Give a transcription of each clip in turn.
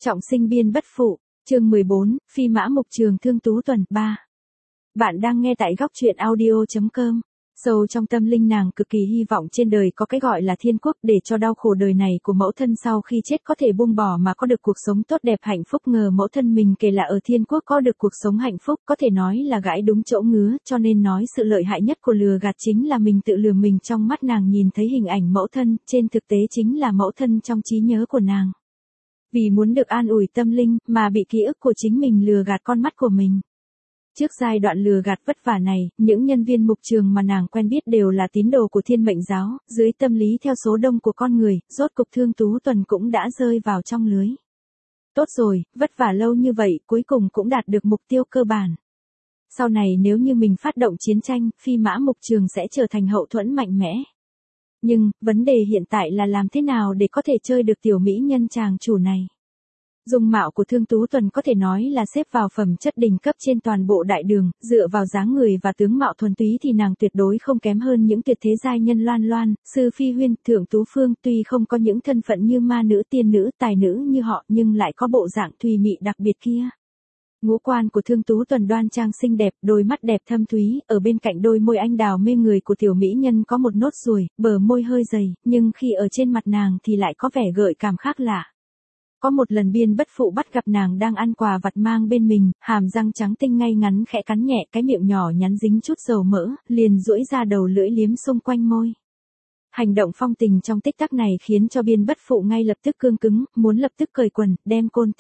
Trọng sinh biên bất phụ, chương 14, Phi mã mục trường Thương Tú Tuần 3. Bạn đang nghe tại góc truyện audio.com. Sâu trong tâm linh nàng cực kỳ hy vọng trên đời có cái gọi là thiên quốc để cho đau khổ đời này của mẫu thân sau khi chết có thể buông bỏ mà có được cuộc sống tốt đẹp hạnh phúc. Ngờ mẫu thân mình kể là ở thiên quốc có được cuộc sống hạnh phúc, có thể nói là gãi đúng chỗ ngứa, cho nên nói sự lợi hại nhất của lừa gạt chính là mình tự lừa mình. Trong mắt nàng nhìn thấy hình ảnh mẫu thân, trên thực tế chính là mẫu thân trong trí nhớ của nàng. Vì muốn được an ủi tâm linh mà bị ký ức của chính mình lừa gạt con mắt của mình. Trước giai đoạn lừa gạt vất vả này, những nhân viên mục trường mà nàng quen biết đều là tín đồ của Thiên Mệnh giáo, dưới tâm lý theo số đông của con người, rốt cục Thương Tú Tuần cũng đã rơi vào trong lưới. Tốt rồi, vất vả lâu như vậy, cuối cùng cũng đạt được mục tiêu cơ bản. Sau này nếu như mình phát động chiến tranh, Phi mã mục trường sẽ trở thành hậu thuẫn mạnh mẽ. Nhưng, vấn đề hiện tại là làm thế nào để có thể chơi được tiểu mỹ nhân chàng chủ này. Dung mạo của Thương Tú Tuần có thể nói là xếp vào phẩm chất đỉnh cấp trên toàn bộ đại đường, dựa vào dáng người và tướng mạo thuần túy thì nàng tuyệt đối không kém hơn những tuyệt thế giai nhân Loan Loan, Sư Phi Huyên, Thượng Tú Phương, tuy không có những thân phận như ma nữ, tiên nữ, tài nữ như họ nhưng lại có bộ dạng thùy mị đặc biệt kia. Ngũ quan của Thương Tú Tuần đoan trang xinh đẹp, đôi mắt đẹp thâm thúy, ở bên cạnh đôi môi anh đào mê người của tiểu mỹ nhân có một nốt ruồi, bờ môi hơi dày, nhưng khi ở trên mặt nàng thì lại có vẻ gợi cảm khác lạ. Có một lần biên bất phụ bắt gặp nàng đang ăn quà vặt mang bên mình, hàm răng trắng tinh ngay ngắn khẽ cắn nhẹ cái miệng nhỏ nhắn dính chút dầu mỡ, liền duỗi ra đầu lưỡi liếm xung quanh môi. Hành động phong tình trong tích tắc này khiến cho biên bất phụ ngay lập tức cương cứng, muốn lập tức cởi quần, đem côn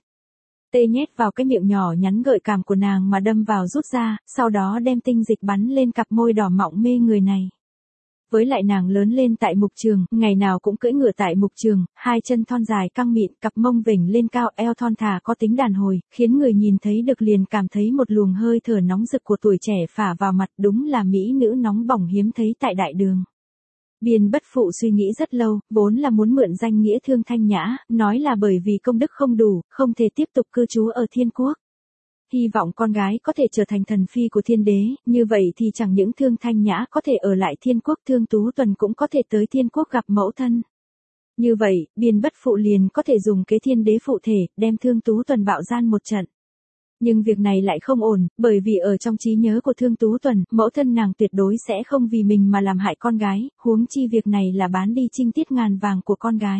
tê nhét vào cái miệng nhỏ nhắn gợi cảm của nàng mà đâm vào rút ra, sau đó đem tinh dịch bắn lên cặp môi đỏ mọng mê người này. Với lại nàng lớn lên tại mục trường, ngày nào cũng cưỡi ngựa tại mục trường, hai chân thon dài căng mịn, cặp mông vểnh lên cao, eo thon thả có tính đàn hồi, khiến người nhìn thấy được liền cảm thấy một luồng hơi thở nóng rực của tuổi trẻ phả vào mặt, đúng là mỹ nữ nóng bỏng hiếm thấy tại đại đường. Biên bất phụ suy nghĩ rất lâu, vốn là muốn mượn danh nghĩa Thương Thanh Nhã, nói là bởi vì công đức không đủ, không thể tiếp tục cư trú ở thiên quốc. Hy vọng con gái có thể trở thành thần phi của thiên đế, như vậy thì chẳng những Thương Thanh Nhã có thể ở lại thiên quốc, Thương Tú Tuần cũng có thể tới thiên quốc gặp mẫu thân. Như vậy, biên bất phụ liền có thể dùng kế thiên đế phụ thể, đem Thương Tú Tuần bạo gian một trận. Nhưng việc này lại không ổn, bởi vì ở trong trí nhớ của Thương Tú Tuần, mẫu thân nàng tuyệt đối sẽ không vì mình mà làm hại con gái, huống chi việc này là bán đi trinh tiết ngàn vàng của con gái.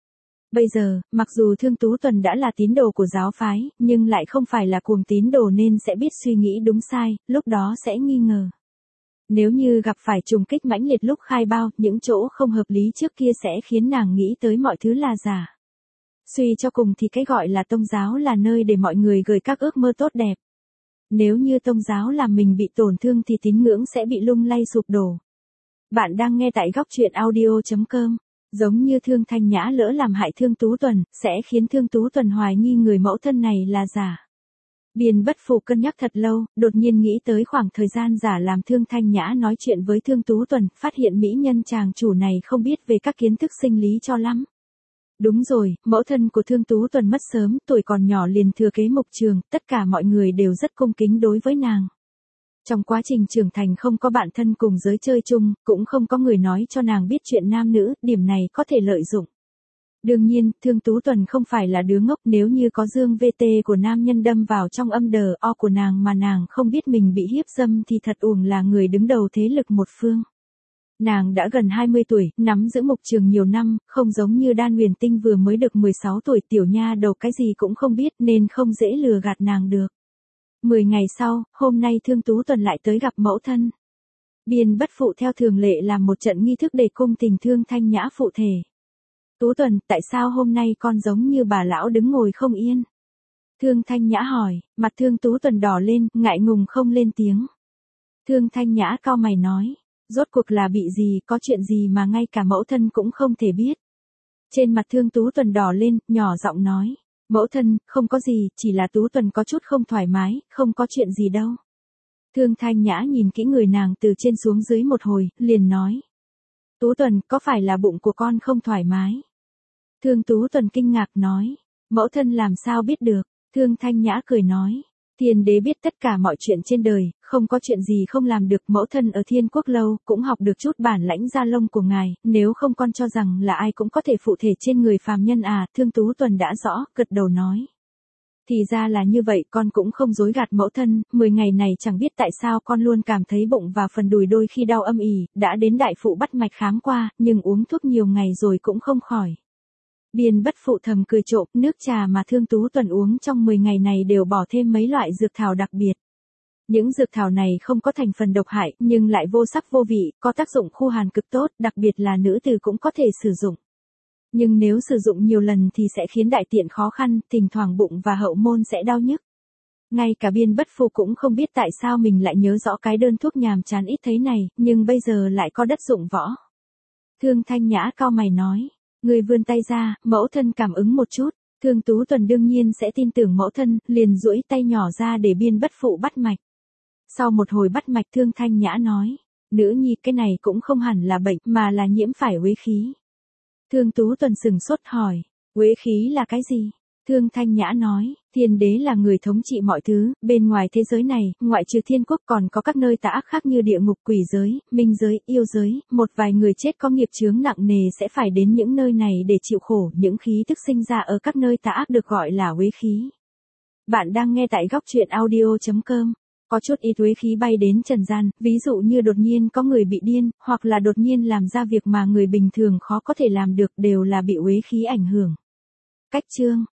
Bây giờ, mặc dù Thương Tú Tuần đã là tín đồ của giáo phái, nhưng lại không phải là cuồng tín đồ nên sẽ biết suy nghĩ đúng sai, lúc đó sẽ nghi ngờ. Nếu như gặp phải trùng kích mãnh liệt lúc khai bao, những chỗ không hợp lý trước kia sẽ khiến nàng nghĩ tới mọi thứ là giả. Suy cho cùng thì cái gọi là tông giáo là nơi để mọi người gửi các ước mơ tốt đẹp. Nếu như tông giáo làm mình bị tổn thương thì tín ngưỡng sẽ bị lung lay sụp đổ. Bạn đang nghe tại góc truyện audio.com. Giống như Thương Thanh Nhã lỡ làm hại Thương Tú Tuần, sẽ khiến Thương Tú Tuần hoài nghi người mẫu thân này là giả. Biên bất phụ cân nhắc thật lâu, đột nhiên nghĩ tới khoảng thời gian giả làm Thương Thanh Nhã nói chuyện với Thương Tú Tuần, phát hiện mỹ nhân chàng chủ này không biết về các kiến thức sinh lý cho lắm. Đúng rồi, mẫu thân của Thương Tú Tuần mất sớm, tuổi còn nhỏ liền thừa kế mục trường, tất cả mọi người đều rất cung kính đối với nàng. Trong quá trình trưởng thành không có bạn thân cùng giới chơi chung, cũng không có người nói cho nàng biết chuyện nam nữ, điểm này có thể lợi dụng. Đương nhiên, Thương Tú Tuần không phải là đứa ngốc, nếu như có dương VT của nam nhân đâm vào trong âm đờ o của nàng mà nàng không biết mình bị hiếp dâm thì thật uổng là người đứng đầu thế lực một phương. Nàng đã gần 20 tuổi, nắm giữ mục trường nhiều năm, không giống như Đan Huyền Tinh vừa mới được 16 tuổi, tiểu nha đầu cái gì cũng không biết nên không dễ lừa gạt nàng được. 10 ngày sau, hôm nay Thương Tú Tuần lại tới gặp mẫu thân. Biên bất phụ theo thường lệ làm một trận nghi thức để cung tình Thương Thanh Nhã phụ thể. Tú Tuần, tại sao hôm nay con giống như bà lão đứng ngồi không yên? Thương Thanh Nhã hỏi, mặt Thương Tú Tuần đỏ lên, ngại ngùng không lên tiếng. Thương Thanh Nhã cau mày nói, rốt cuộc là bị gì, có chuyện gì mà ngay cả mẫu thân cũng không thể biết. Trên mặt Thương Tú Tuần đỏ lên, nhỏ giọng nói. Mẫu thân, không có gì, chỉ là Tú Tuần có chút không thoải mái, không có chuyện gì đâu. Thương Thanh Nhã nhìn kỹ người nàng từ trên xuống dưới một hồi, liền nói. Tú Tuần, có phải là bụng của con không thoải mái? Thương Tú Tuần kinh ngạc nói. Mẫu thân làm sao biết được? Thương Thanh Nhã cười nói. Thiên đế biết tất cả mọi chuyện trên đời, không có chuyện gì không làm được. Mẫu thân ở Thiên Quốc lâu cũng học được chút bản lãnh da lông của ngài, nếu không con cho rằng là ai cũng có thể phụ thể trên người phàm nhân à. Thương Tú Tuần đã rõ, gật đầu nói. Thì ra là như vậy, con cũng không dối gạt mẫu thân. 10 ngày này chẳng biết tại sao con luôn cảm thấy bụng và phần đùi đôi khi đau âm ỉ, đã đến đại phụ bắt mạch khám qua, nhưng uống thuốc nhiều ngày rồi cũng không khỏi. Biên Bất Phụ thầm cười trộm, nước trà mà Thương Tú Tuần uống trong 10 ngày này đều bỏ thêm mấy loại dược thảo đặc biệt. Những dược thảo này không có thành phần độc hại, nhưng lại vô sắc vô vị, có tác dụng khu hàn cực tốt, đặc biệt là nữ tử cũng có thể sử dụng. Nhưng nếu sử dụng nhiều lần thì sẽ khiến đại tiện khó khăn, thỉnh thoảng bụng và hậu môn sẽ đau nhức. Ngay cả Biên Bất Phụ cũng không biết tại sao mình lại nhớ rõ cái đơn thuốc nhàm chán ít thấy này, nhưng bây giờ lại có đất dụng võ. Thương Thanh Nhã cau mày nói. Người vươn tay ra, mẫu thân cảm ứng một chút. Thương Tú Tuần đương nhiên sẽ tin tưởng mẫu thân, liền duỗi tay nhỏ ra để Biên Bất Phụ bắt mạch. Sau một hồi bắt mạch Thương Thanh Nhã nói, nữ nhi cái này cũng không hẳn là bệnh mà là nhiễm phải uế khí. Thương Tú Tuần sừng sốt hỏi, uế khí là cái gì? Thương Thanh Nhã nói, Thiên đế là người thống trị mọi thứ, bên ngoài thế giới này, ngoại trừ Thiên Quốc còn có các nơi tà ác khác như địa ngục, quỷ giới, minh giới, yêu giới, một vài người chết có nghiệp chướng nặng nề sẽ phải đến những nơi này để chịu khổ, những khí tức sinh ra ở các nơi tà ác được gọi là uế khí. Bạn đang nghe tại góc truyện audio.com. Có chút ít uế khí bay đến trần gian, ví dụ như đột nhiên có người bị điên, hoặc là đột nhiên làm ra việc mà người bình thường khó có thể làm được, đều là bị uế khí ảnh hưởng. Cách chương